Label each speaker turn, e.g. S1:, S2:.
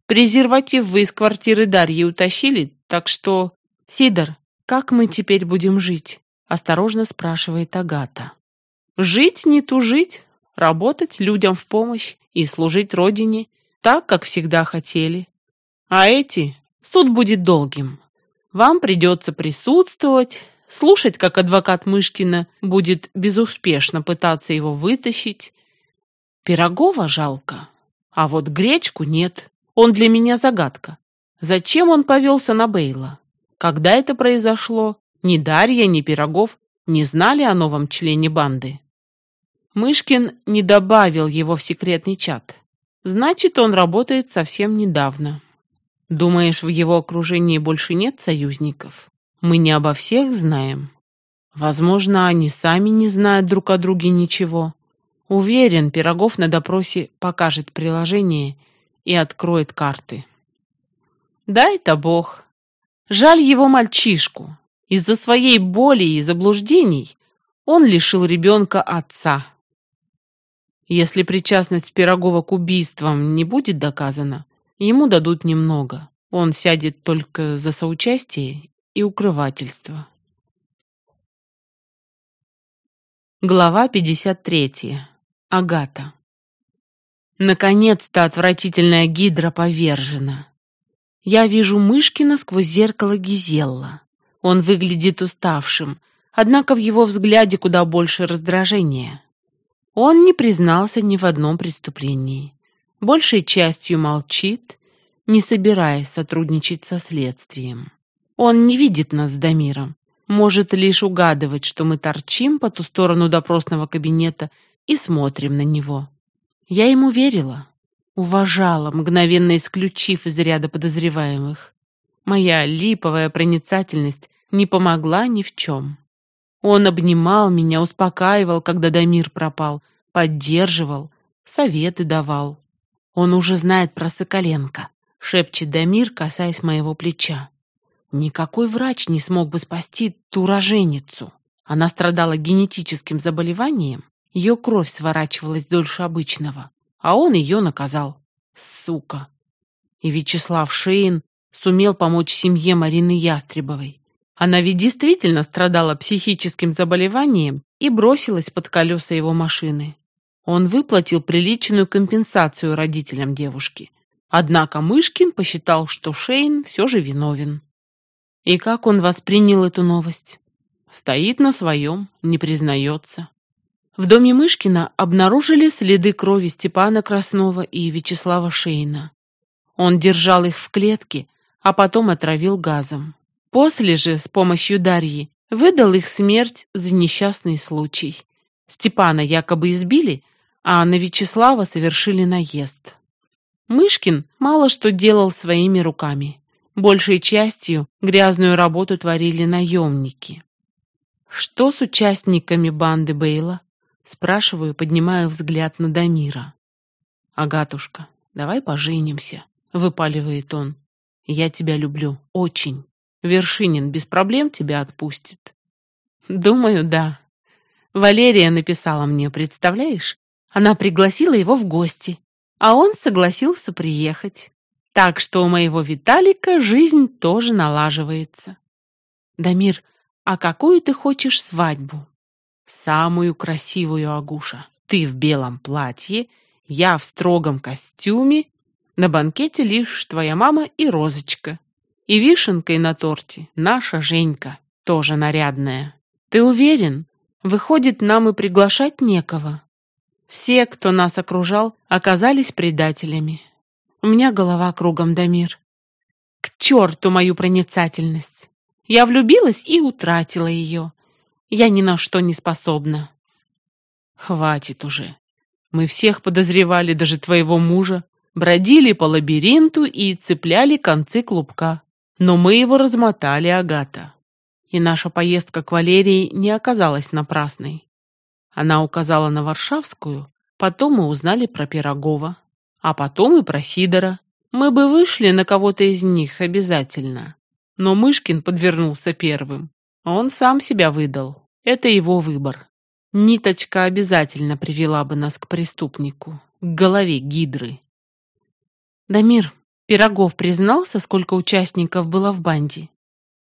S1: Презерватив вы из квартиры Дарьи утащили, так что... Сидор, как мы теперь будем жить? Осторожно спрашивает Агата. Жить, не тужить, работать людям в помощь и служить родине, так, как всегда хотели. А суд будет долгим. Вам придется присутствовать, слушать, как адвокат Мышкина будет безуспешно пытаться его вытащить. Пирогова жалко, а вот Гречку нет. Он для меня загадка. Зачем он повелся на Бейла? Когда это произошло, ни Дарья, ни Пирогов не знали о новом члене банды. Мышкин не добавил его в секретный чат. Значит, он работает совсем недавно. Думаешь, в его окружении больше нет союзников? Мы не обо всех знаем. Возможно, они сами не знают друг о друге ничего. Уверен, Пирогов на допросе покажет приложение и откроет карты. Дай-то Бог. Жаль его мальчишку. Из-за своей боли и заблуждений он лишил ребенка отца. Если причастность Пирогова к убийствам не будет доказана, ему дадут немного. Он сядет только за соучастие и укрывательство. Глава 53. Агата. Наконец-то отвратительная гидра повержена. Я вижу Мышкина сквозь зеркало Гизелла. Он выглядит уставшим, однако в его взгляде куда больше раздражения. Он не признался ни в одном преступлении. Большей частью молчит, не собираясь сотрудничать со следствием. Он не видит нас с Дамиром, может лишь угадывать, что мы торчим по ту сторону допросного кабинета и смотрим на него. Я ему верила, уважала, мгновенно исключив из ряда подозреваемых. Моя липовая проницательность не помогла ни в чем. Он обнимал меня, успокаивал, когда Дамир пропал, поддерживал, советы давал. Он уже знает про Соколенко, шепчет Дамир, касаясь моего плеча. Никакой врач не смог бы спасти ту роженицу. Она страдала генетическим заболеванием, ее кровь сворачивалась дольше обычного, а он ее наказал. Сука. И Вячеслав Шеин сумел помочь семье Марины Ястребовой. Она ведь действительно страдала психическим заболеванием и бросилась под колеса его машины. Он выплатил приличную компенсацию родителям девушки. Однако Мышкин посчитал, что Шейн все же виновен. И как он воспринял эту новость? Стоит на своем, не признается. В доме Мышкина обнаружили следы крови Степана Краснова и Вячеслава Шейна. Он держал их в клетке, а потом отравил газом. После же, с помощью Дарьи, выдал их смерть за несчастный случай. Степана якобы избили, а на Вячеслава совершили наезд. Мышкин мало что делал своими руками. Большей частью грязную работу творили наемники. «Что с участниками банды Бейла?» Спрашиваю, поднимая взгляд на Дамира. «Агатушка, давай поженимся», — выпаливает он. «Я тебя люблю, очень. Вершинин без проблем тебя отпустит». «Думаю, да. Валерия написала мне, представляешь? Она пригласила его в гости, а он согласился приехать. Так что у моего Виталика жизнь тоже налаживается». «Дамир, а какую ты хочешь свадьбу?» «Самую красивую, Агуша. Ты в белом платье, я в строгом костюме. На банкете лишь твоя мама и Розочка. И вишенкой на торте наша Женька, тоже нарядная. Ты уверен? Выходит, нам и приглашать некого?» Все, кто нас окружал, оказались предателями. У меня голова кругом, Дамир. К черту мою проницательность. Я влюбилась и утратила ее. Я ни на что не способна. Хватит уже. Мы всех подозревали, даже твоего мужа. Бродили по лабиринту и цепляли концы клубка. Но мы его размотали, Агата. И наша поездка к Валерии не оказалась напрасной. Она указала на Варшавскую, потом мы узнали про Пирогова, а потом и про Сидора. Мы бы вышли на кого-то из них обязательно. Но Мышкин подвернулся первым. Он сам себя выдал. Это его выбор. Ниточка обязательно привела бы нас к преступнику, к голове гидры. «Дамир, Пирогов признался, сколько участников было в банде?